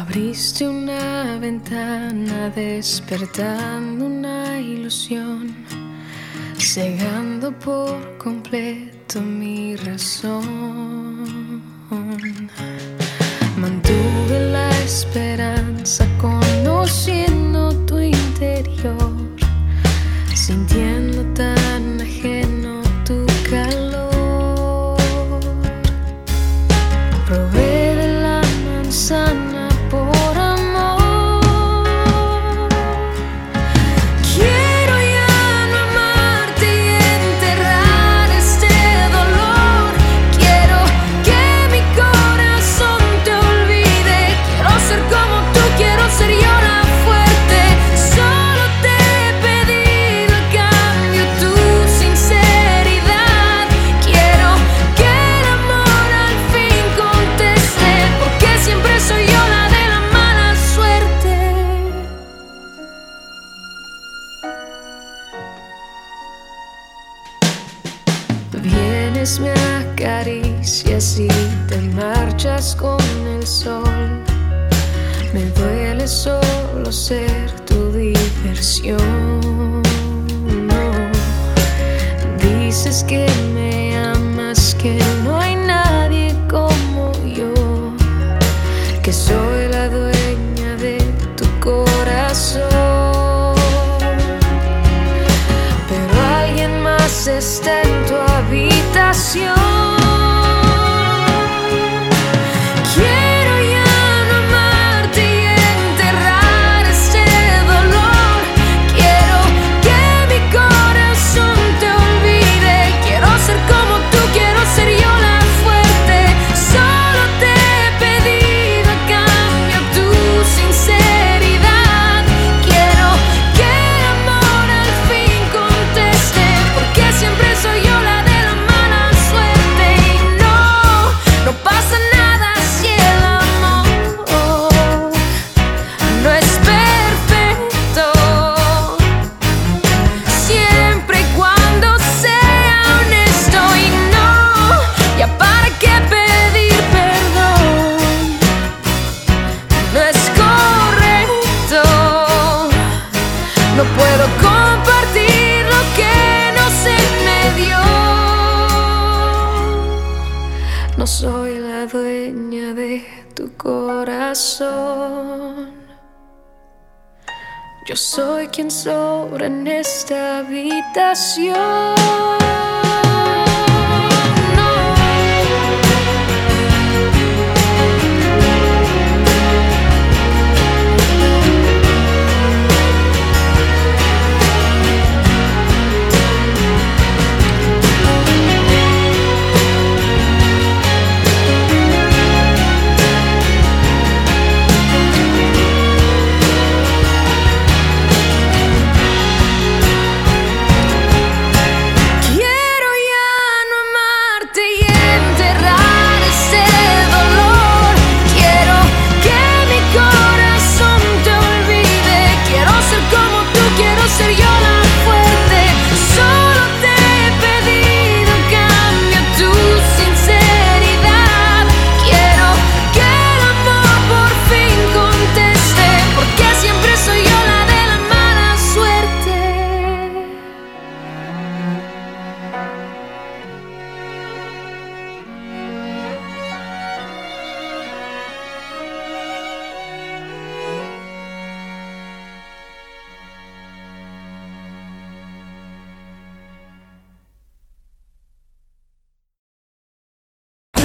Abriste una ventana despertando una ilusión, cegando por completo mi razón. Mantuve la esperanza conociendo tu interior, sintiendo tan ajeno tu calor. Probé de la manzana por amor. Quiero ya no amarte y enterrar este dolor. Quiero que mi corazón te olvide. Quiero ser como tú, quiero ser yo la fuerte. Solo te he pedido a cambio tu sinceridad. Quiero que el amor al fin conteste, porque siempre soy yo la de la mala suerte. Vienes, me acaricias y te marchas con el sol. Me duele solo ser tu diversión. No. Dices que me amas, que no hay nadie como yo, que soy la dueña de tu corazón. Pero alguien más está en tu habitación. Quiero ya no amarte y enterrar este dolor. Quiero que mi corazón te olvide. Quiero ser como tú, quiero ser yo la fuerte. Solo te he pedido a cambio tu sinceridad. Quiero que el amor al fin conteste, porque siempre soy yo la de la mala suerte. Y no pasa nada si el amor no es perfecto, siempre y cuando sea honesto. Y no, ya para qué pedir perdón, no es correcto. No puedo compartir lo que no se me dio. No soy la dueña de tu corazón. Yo soy quien sobra en esta habitación.